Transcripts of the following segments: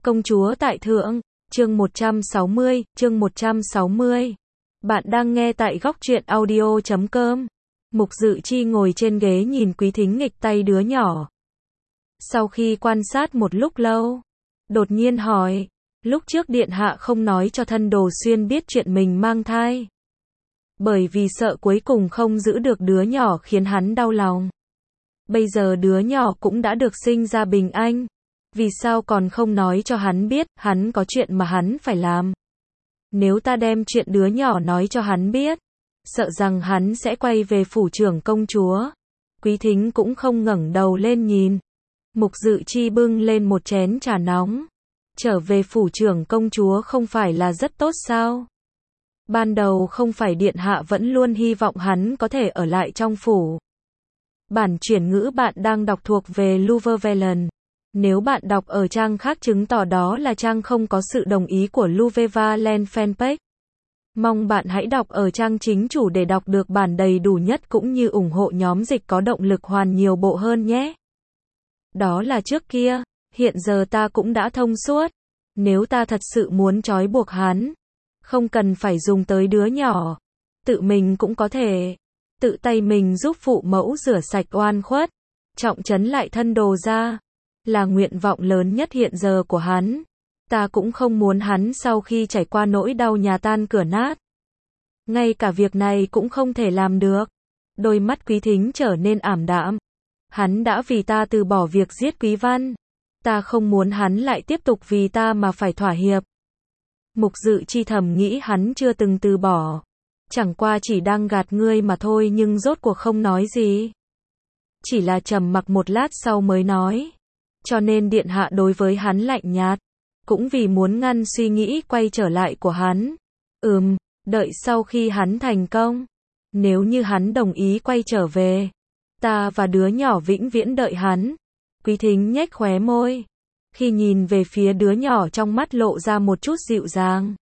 Công chúa tại thượng, chương 160. Bạn đang nghe tại góc truyện audio.com. Mục Dự Chi ngồi trên ghế nhìn Quý Thính nghịch tay đứa nhỏ. Sau khi quan sát một lúc lâu, đột nhiên hỏi, lúc trước điện hạ không nói cho Thân Đồ Xuyên biết chuyện mình mang thai. Bởi vì sợ cuối cùng không giữ được đứa nhỏ khiến hắn đau lòng. Bây giờ đứa nhỏ cũng đã được sinh ra bình an. Vì sao còn không nói cho hắn biết, hắn có chuyện mà hắn phải làm. Nếu ta đem chuyện đứa nhỏ nói cho hắn biết, sợ rằng hắn sẽ quay về phủ trưởng công chúa. Quý Thính cũng không ngẩng đầu lên nhìn. Mục Dự Chi bưng lên một chén trà nóng. Trở về phủ trưởng công chúa không phải là rất tốt sao? Ban đầu không phải điện hạ vẫn luôn hy vọng hắn có thể ở lại trong phủ. Bản chuyển ngữ bạn đang đọc thuộc về Luvervelen. Nếu bạn đọc ở trang khác chứng tỏ đó là trang không có sự đồng ý của Luvervelen fanpage. Mong bạn hãy đọc ở trang chính chủ để đọc được bản đầy đủ nhất cũng như ủng hộ nhóm dịch có động lực hoàn nhiều bộ hơn nhé. Đó là trước kia, hiện giờ ta cũng đã thông suốt. Nếu ta thật sự muốn trói buộc hắn, không cần phải dùng tới đứa nhỏ. Tự mình cũng có thể. Tự tay mình giúp phụ mẫu rửa sạch oan khuất. Trọng trấn lại Thân Đồ ra. Là nguyện vọng lớn nhất hiện giờ của hắn. Ta cũng không muốn hắn sau khi trải qua nỗi đau nhà tan cửa nát. Ngay cả việc này cũng không thể làm được. Đôi mắt Quý Thính trở nên ảm đạm. Hắn đã vì ta từ bỏ việc giết Quý Văn. Ta không muốn hắn lại tiếp tục vì ta mà phải thỏa hiệp. Mục Dự Chi thầm nghĩ hắn chưa từng từ bỏ. Chẳng qua chỉ đang gạt ngươi mà thôi nhưng rốt cuộc không nói gì. Chỉ là trầm mặc một lát sau mới nói. Cho nên điện hạ đối với hắn lạnh nhạt. Cũng vì muốn ngăn suy nghĩ quay trở lại của hắn. Đợi sau khi hắn thành công. Nếu như hắn đồng ý quay trở về. Ta và đứa nhỏ vĩnh viễn đợi hắn. Quý Thính nhếch khóe môi. Khi nhìn về phía đứa nhỏ trong mắt lộ ra một chút dịu dàng.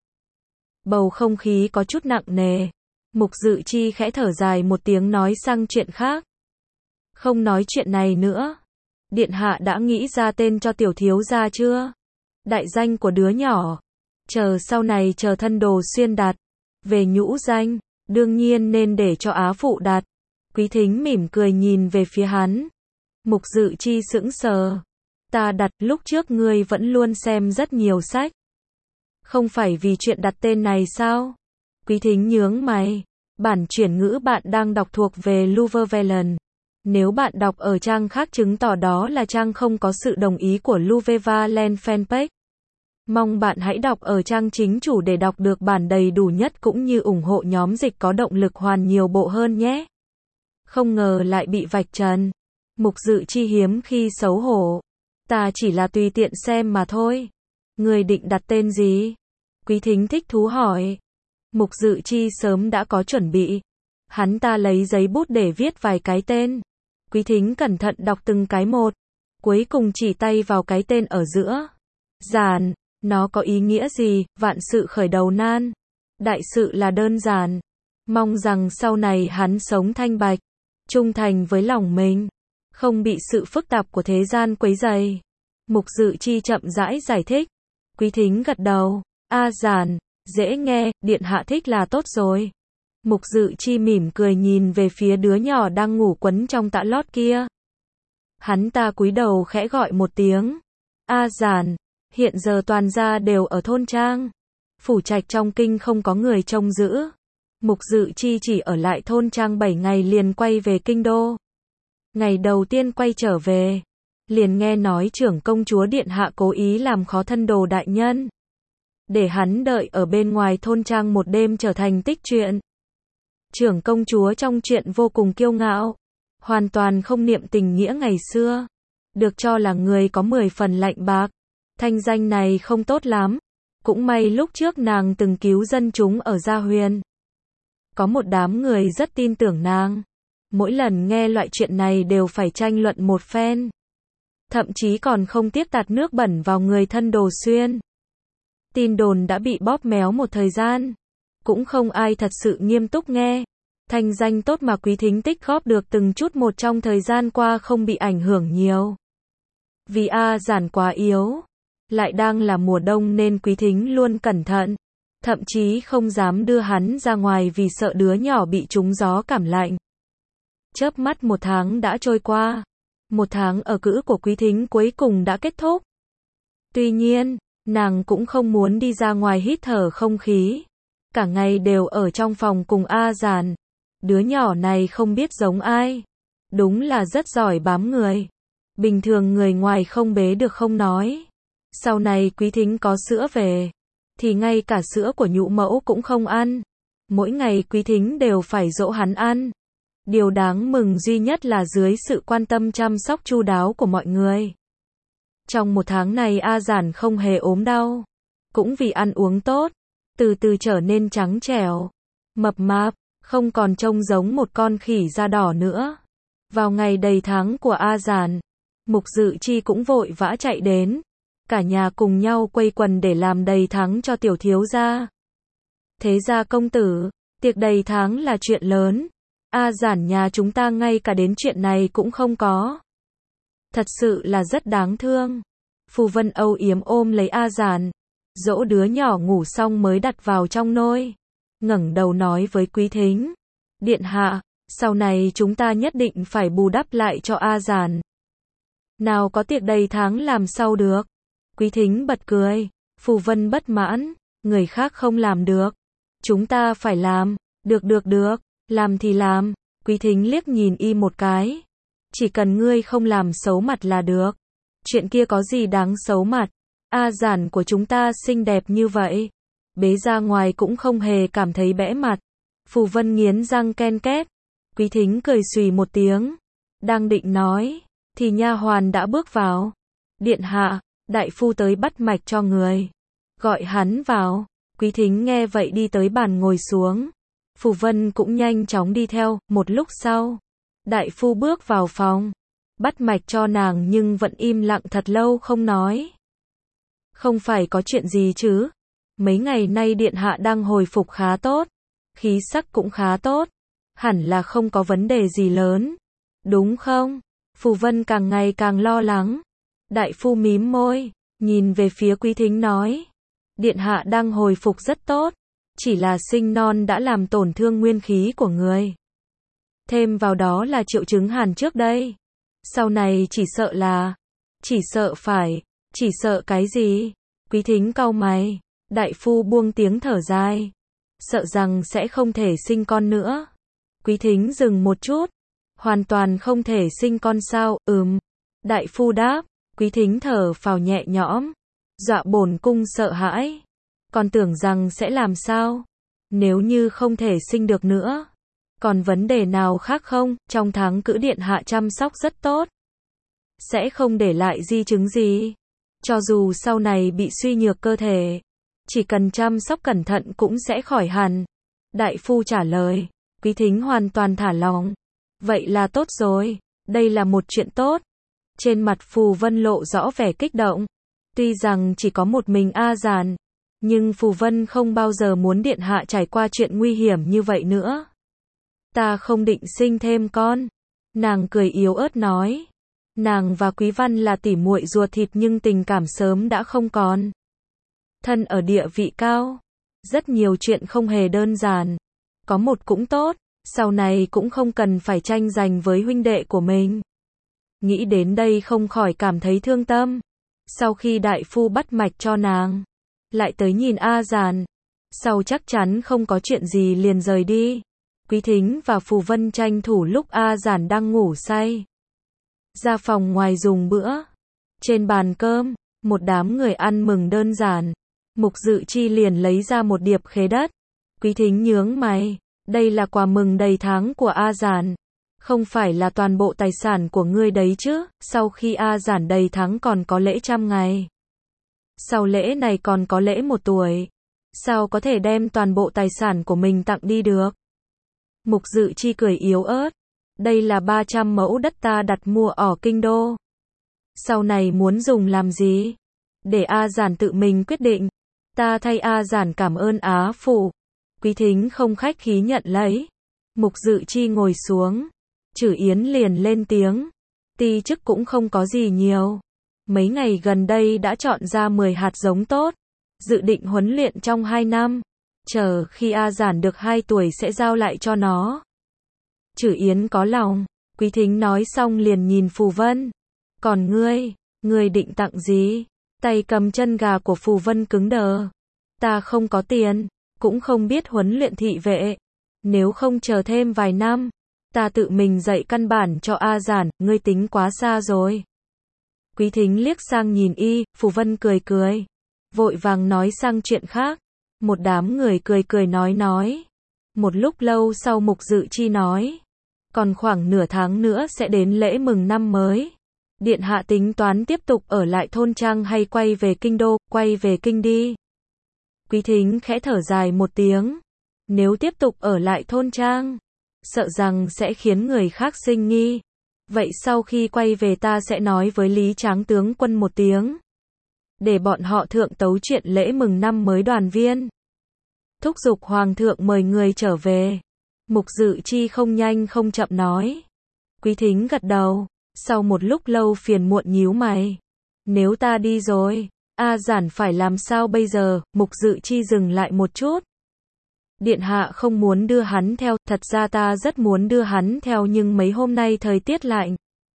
Bầu không khí có chút nặng nề. Mục Dự Chi khẽ thở dài một tiếng nói sang chuyện khác. Không nói chuyện này nữa. Điện hạ đã nghĩ ra tên cho tiểu thiếu gia chưa? Đại danh của đứa nhỏ. Chờ sau này chờ Thân Đồ Xuyên đặt. Về nhũ danh, đương nhiên nên để cho Á phụ đặt. Quý Thính mỉm cười nhìn về phía hắn. Mục Dự Chi sững sờ. Ta đặt, lúc trước ngươi vẫn luôn xem rất nhiều sách. Không phải vì chuyện đặt tên này sao? Quý Thính nhướng mày. Bản chuyển ngữ bạn đang đọc thuộc về Luvervelen. Nếu bạn đọc ở trang khác chứng tỏ đó là trang không có sự đồng ý của Luvervelen fanpage. Mong bạn hãy đọc ở trang chính chủ để đọc được bản đầy đủ nhất cũng như ủng hộ nhóm dịch có động lực hoàn nhiều bộ hơn nhé. Không ngờ lại bị vạch trần. Mục Dự Chi hiếm khi xấu hổ. Ta chỉ là tùy tiện xem mà thôi. Người định đặt tên gì? Quý Thính thích thú hỏi. Mục Dự Chi sớm đã có chuẩn bị. Hắn ta lấy giấy bút để viết vài cái tên. Quý Thính cẩn thận đọc từng cái một. Cuối cùng chỉ tay vào cái tên ở giữa. Giản, nó có ý nghĩa gì? Vạn sự khởi đầu nan. Đại sự là đơn giản. Mong rằng sau này hắn sống thanh bạch. Trung thành với lòng mình. Không bị sự phức tạp của thế gian quấy rầy. Mục Dự Chi chậm rãi giải thích. Quý Thính gật đầu. Giản, dễ nghe, điện hạ thích là tốt rồi. Mục Dự Chi mỉm cười nhìn về phía đứa nhỏ đang ngủ quấn trong tã lót kia. Hắn ta cúi đầu khẽ gọi một tiếng. Giản, hiện giờ toàn gia đều ở thôn trang. Phủ trạch trong kinh không có người trông giữ. Mục Dự Chi chỉ ở lại thôn trang 7 ngày liền quay về kinh đô. Ngày đầu tiên quay trở về, liền nghe nói trưởng công chúa điện hạ cố ý làm khó Thân Đồ đại nhân. Để hắn đợi ở bên ngoài thôn trang một đêm trở thành tích truyện. Trưởng công chúa trong chuyện vô cùng kiêu ngạo. Hoàn toàn không niệm tình nghĩa ngày xưa. Được cho là người có 10 phần lạnh bạc. Thanh danh này không tốt lắm. Cũng may lúc trước nàng từng cứu dân chúng ở Gia Huyền. Có một đám người rất tin tưởng nàng. Mỗi lần nghe loại chuyện này đều phải tranh luận một phen. Thậm chí còn không tiếc tạt nước bẩn vào người Thân Đồ Xuyên. Tin đồn đã bị bóp méo một thời gian. Cũng không ai thật sự nghiêm túc nghe. Thanh danh tốt mà Quý Thính tích góp được từng chút một trong thời gian qua không bị ảnh hưởng nhiều. Vì Giản quá yếu. Lại đang là mùa đông nên Quý Thính luôn cẩn thận, thậm chí không dám đưa hắn ra ngoài vì sợ đứa nhỏ bị trúng gió cảm lạnh. Chớp mắt 1 tháng đã trôi qua. 1 tháng ở cữ của Quý Thính cuối cùng đã kết thúc. Tuy nhiên, nàng cũng không muốn đi ra ngoài hít thở không khí. Cả ngày đều ở trong phòng cùng A Giản. Đứa nhỏ này không biết giống ai. Đúng là rất giỏi bám người. Bình thường người ngoài không bế được không nói. Sau này Quý Thính có sữa về, thì ngay cả sữa của nhũ mẫu cũng không ăn. Mỗi ngày Quý Thính đều phải dỗ hắn ăn. Điều đáng mừng duy nhất là dưới sự quan tâm chăm sóc chu đáo của mọi người. Trong 1 tháng này A Giản không hề ốm đau. Cũng vì ăn uống tốt, từ từ trở nên trắng trẻo, mập mạp, không còn trông giống một con khỉ da đỏ nữa. Vào ngày đầy tháng của A Giản, Mục Dự Chi cũng vội vã chạy đến. Cả nhà cùng nhau quây quần để làm đầy tháng cho tiểu thiếu gia. Thế gia công tử, tiệc đầy tháng là chuyện lớn. A Giản nhà chúng ta ngay cả đến chuyện này cũng không có. Thật sự là rất đáng thương. Phù Vân âu yếm ôm lấy A Giản, dỗ đứa nhỏ ngủ xong mới đặt vào trong nôi. Ngẩng đầu nói với Quý Thính, điện hạ, sau này chúng ta nhất định phải bù đắp lại cho A Giản. Nào có tiệc đầy tháng làm sao được. Quý Thính bật cười. Phù Vân bất mãn, người khác không làm được, chúng ta phải làm. Được, làm thì làm. Quý Thính liếc nhìn y một cái. Chỉ cần ngươi không làm xấu mặt là được. Chuyện kia có gì đáng xấu mặt. A Giản của chúng ta xinh đẹp như vậy, bế ra ngoài cũng không hề cảm thấy bẽ mặt. Phù Vân nghiến răng ken két. Quý Thính cười xùy một tiếng, đang định nói, thì nha hoàn đã bước vào. Điện hạ, đại phu tới bắt mạch cho người. Gọi hắn vào. Quý Thính nghe vậy đi tới bàn ngồi xuống. Phù Vân cũng nhanh chóng đi theo. Một lúc sau, đại phu bước vào phòng, bắt mạch cho nàng nhưng vẫn im lặng thật lâu không nói. Không phải có chuyện gì chứ? Mấy ngày nay điện hạ đang hồi phục khá tốt, khí sắc cũng khá tốt, hẳn là không có vấn đề gì lớn, đúng không? Phù Vân càng ngày càng lo lắng. Đại phu mím môi, nhìn về phía Quý Thính nói, điện hạ đang hồi phục rất tốt, chỉ là sinh non đã làm tổn thương nguyên khí của người. Thêm vào đó là triệu chứng hàn trước đây. Sau này chỉ sợ cái gì? Quý Thính cau mày. Đại phu buông tiếng thở dài, sợ rằng sẽ không thể sinh con nữa. Quý Thính dừng một chút, hoàn toàn không thể sinh con sao? Đại phu đáp. Quý Thính thở phào nhẹ nhõm, dọa bổn cung sợ hãi, còn tưởng rằng sẽ làm sao nếu như không thể sinh được nữa. Còn vấn đề nào khác không? Trong tháng cữ điện hạ chăm sóc rất tốt, sẽ không để lại di chứng gì. Cho dù sau này bị suy nhược cơ thể, chỉ cần chăm sóc cẩn thận cũng sẽ khỏi hẳn. Đại phu trả lời. Quý Thính hoàn toàn thả lỏng. Vậy là tốt rồi, đây là một chuyện tốt. Trên mặt Phù Vân lộ rõ vẻ kích động. Tuy rằng chỉ có một mình A Giản, nhưng Phù Vân không bao giờ muốn điện hạ trải qua chuyện nguy hiểm như vậy nữa. Ta không định sinh thêm con. Nàng cười yếu ớt nói. Nàng và Quý Văn là tỉ muội ruột thịt nhưng tình cảm sớm đã không còn. Thân ở địa vị cao, rất nhiều chuyện không hề đơn giản. Có một cũng tốt, sau này cũng không cần phải tranh giành với huynh đệ của mình. Nghĩ đến đây không khỏi cảm thấy thương tâm. Sau khi đại phu bắt mạch cho nàng, lại tới nhìn A Giản, sau chắc chắn không có chuyện gì liền rời đi. Quý Thính và Phù Vân tranh thủ lúc A Giản đang ngủ say, ra phòng ngoài dùng bữa. Trên bàn cơm, một đám người ăn mừng đơn giản. Mục Dự Chi liền lấy ra một điệp khế đất. Quý Thính nhướng mày, đây là quà mừng đầy tháng của A Giản, không phải là toàn bộ tài sản của ngươi đấy chứ? Sau khi A Giản đầy tháng còn có lễ 100 ngày. Sau lễ này còn có lễ 1 tuổi. Sao có thể đem toàn bộ tài sản của mình tặng đi được? Mục Dự Chi cười yếu ớt. Đây là 300 mẫu đất ta đặt mua ở kinh đô. Sau này muốn dùng làm gì? Để A Giản tự mình quyết định. Ta thay A Giản cảm ơn Á Phụ. Quý Thính không khách khí nhận lấy. Mục Dự Chi ngồi xuống. Chử Yến liền lên tiếng. Ti chức cũng không có gì nhiều. mấy ngày gần đây đã chọn ra 10 hạt giống tốt, dự định huấn luyện trong 2 năm, chờ khi A Giản được 2 tuổi sẽ giao lại cho nó. Chử Yến có lòng, Quý Thính nói xong liền nhìn Phù Vân. Còn ngươi định tặng gì? Tay cầm chân gà của Phù Vân cứng đờ. Ta không có tiền, cũng không biết huấn luyện thị vệ. Nếu không chờ thêm vài năm, ta tự mình dạy căn bản cho A Giản, ngươi tính quá xa rồi. Quý Thính liếc sang nhìn y, Phù Vân cười cười, vội vàng nói sang chuyện khác. Một đám người cười cười nói. Một lúc lâu sau Mục Dự Chi nói, còn khoảng nửa tháng nữa sẽ đến lễ mừng năm mới. Điện hạ tính toán tiếp tục ở lại thôn trang hay quay về kinh đô, quay về kinh đi. Quý Thính khẽ thở dài một tiếng. Nếu tiếp tục ở lại thôn trang, sợ rằng sẽ khiến người khác sinh nghi. Vậy sau khi quay về ta sẽ nói với Lý Tráng tướng quân một tiếng, để bọn họ thượng tấu chuyện lễ mừng năm mới đoàn viên. Thúc giục hoàng thượng mời người trở về. Mục Dự Chi không nhanh không chậm nói. Quý Thính gật đầu, sau một lúc lâu phiền muộn nhíu mày. Nếu ta đi rồi, A Giản phải làm sao bây giờ? Mục Dự Chi dừng lại một chút. Điện hạ không muốn đưa hắn theo, thật ra ta rất muốn đưa hắn theo nhưng mấy hôm nay thời tiết lạnh.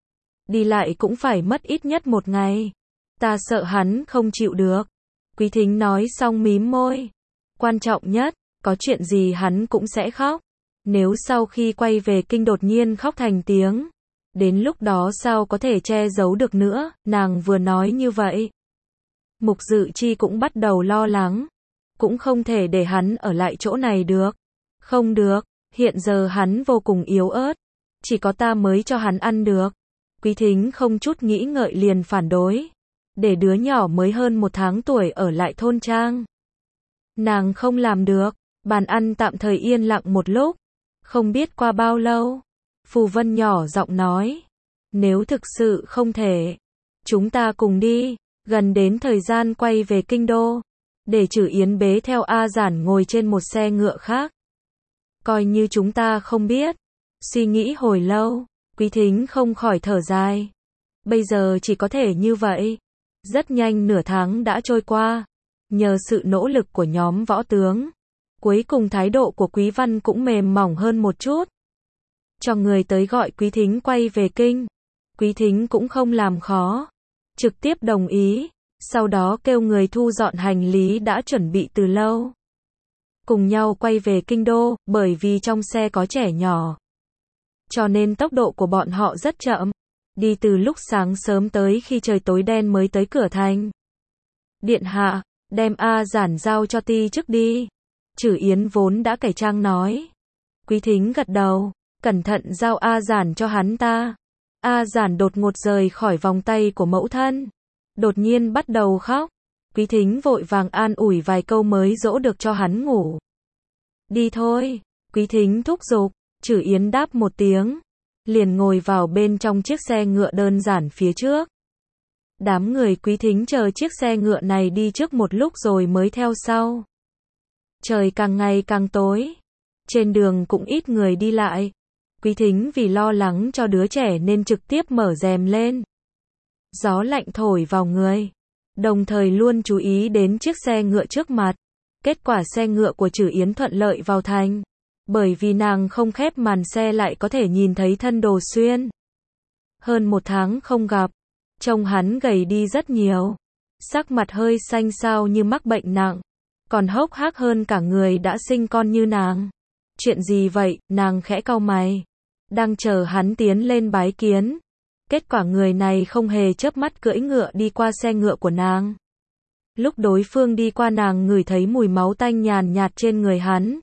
Đi lại cũng phải mất ít nhất 1 ngày. Ta sợ hắn không chịu được. Quý Thính nói xong mím môi. Quan trọng nhất, có chuyện gì hắn cũng sẽ khóc. Nếu sau khi quay về kinh đột nhiên khóc thành tiếng, đến lúc đó sao có thể che giấu được nữa, nàng vừa nói như vậy. Mục Dự Chi cũng bắt đầu lo lắng. Cũng không thể để hắn ở lại chỗ này được. Không được, hiện giờ hắn vô cùng yếu ớt. Chỉ có ta mới cho hắn ăn được. Quý Thính không chút nghĩ ngợi liền phản đối. Để đứa nhỏ mới hơn 1 tháng tuổi ở lại thôn trang. Nàng không làm được. Bàn ăn tạm thời yên lặng một lúc. Không biết qua bao lâu, Phù Vân nhỏ giọng nói. Nếu thực sự không thể, chúng ta cùng đi. Gần đến thời gian quay về kinh đô, để Chử Yến bế theo A Giản ngồi trên một xe ngựa khác. Coi như chúng ta không biết. Suy nghĩ hồi lâu, Quý Thính không khỏi thở dài. Bây giờ chỉ có thể như vậy. Rất nhanh nửa tháng đã trôi qua. Nhờ sự nỗ lực của nhóm võ tướng, cuối cùng thái độ của Quý Văn cũng mềm mỏng hơn một chút. Cho người tới gọi Quý Thính quay về kinh. Quý Thính cũng không làm khó, trực tiếp đồng ý. Sau đó kêu người thu dọn hành lý đã chuẩn bị từ lâu. Cùng nhau quay về kinh đô, bởi vì trong xe có trẻ nhỏ. Cho nên tốc độ của bọn họ rất chậm. Đi từ lúc sáng sớm tới khi trời tối đen mới tới cửa thành. Điện hạ, đem A Giản giao cho ti trước đi. Chử Yến vốn đã cải trang nói. Quý Thính gật đầu, cẩn thận giao A Giản cho hắn ta. A Giản đột ngột rời khỏi vòng tay của mẫu thân. Đột nhiên bắt đầu khóc. Quý Thính vội vàng an ủi vài câu mới dỗ được cho hắn ngủ. Đi thôi, Quý Thính thúc giục. Chử Yến đáp một tiếng, liền ngồi vào bên trong chiếc xe ngựa đơn giản phía trước. Đám người Quý Thính chờ chiếc xe ngựa này đi trước một lúc rồi mới theo sau. Trời càng ngày càng tối. Trên đường cũng ít người đi lại. Quý Thính vì lo lắng cho đứa trẻ nên trực tiếp mở rèm lên. Gió lạnh thổi vào người. Đồng thời luôn chú ý đến chiếc xe ngựa trước mặt. Kết quả xe ngựa của Chử Yến thuận lợi vào thành. Bởi vì nàng không khép màn xe lại có thể nhìn thấy thân Đồ Xuyên. Hơn 1 tháng không gặp. Trông hắn gầy đi rất nhiều. Sắc mặt hơi xanh xao như mắc bệnh nặng. Còn hốc hác hơn cả người đã sinh con như nàng. Chuyện gì vậy? Nàng khẽ cau mày. Đang chờ hắn tiến lên bái kiến. Kết quả người này không hề chớp mắt cưỡi ngựa đi qua xe ngựa của nàng. Lúc đối phương đi qua nàng ngửi thấy mùi máu tanh nhàn nhạt trên người hắn.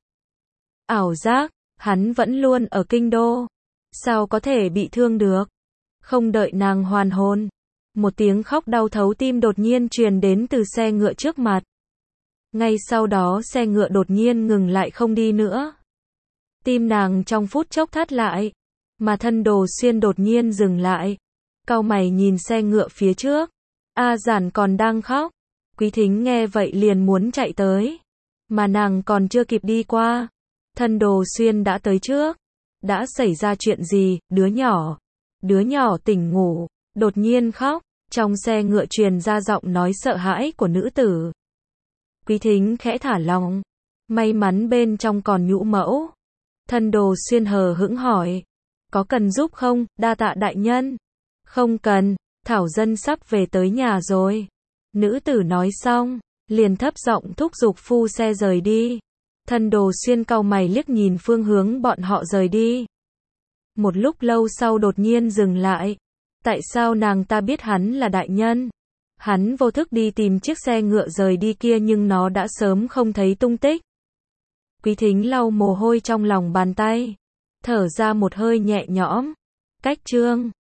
Ảo giác, hắn vẫn luôn ở kinh đô. Sao có thể bị thương được? Không đợi nàng hoàn hồn. Một tiếng khóc đau thấu tim đột nhiên truyền đến từ xe ngựa trước mặt. Ngay sau đó xe ngựa đột nhiên ngừng lại không đi nữa. Tim nàng trong phút chốc thắt lại. Mà thân Đồ Xuyên đột nhiên dừng lại. Cau mày nhìn xe ngựa phía trước. A Giản còn đang khóc. Quý Thính nghe vậy liền muốn chạy tới. Mà nàng còn chưa kịp đi qua. Thân Đồ Xuyên đã tới trước. Đã xảy ra chuyện gì? Đứa nhỏ tỉnh ngủ, đột nhiên khóc. Trong xe ngựa truyền ra giọng nói sợ hãi của nữ tử. Quý Thính khẽ thả lỏng. May mắn bên trong còn nhũ mẫu. Thân Đồ Xuyên hờ hững hỏi. Có cần giúp không, đa tạ đại nhân? Không cần, Thảo Dân sắp về tới nhà rồi. Nữ tử nói xong, liền thấp giọng thúc giục phu xe rời đi. Thân Đồ Xuyên cau mày liếc nhìn phương hướng bọn họ rời đi. Một lúc lâu sau đột nhiên dừng lại. Tại sao nàng ta biết hắn là đại nhân? Hắn vô thức đi tìm chiếc xe ngựa rời đi kia nhưng nó đã sớm không thấy tung tích. Quý Thính lau mồ hôi trong lòng bàn tay, thở ra một hơi nhẹ nhõm. Cách chương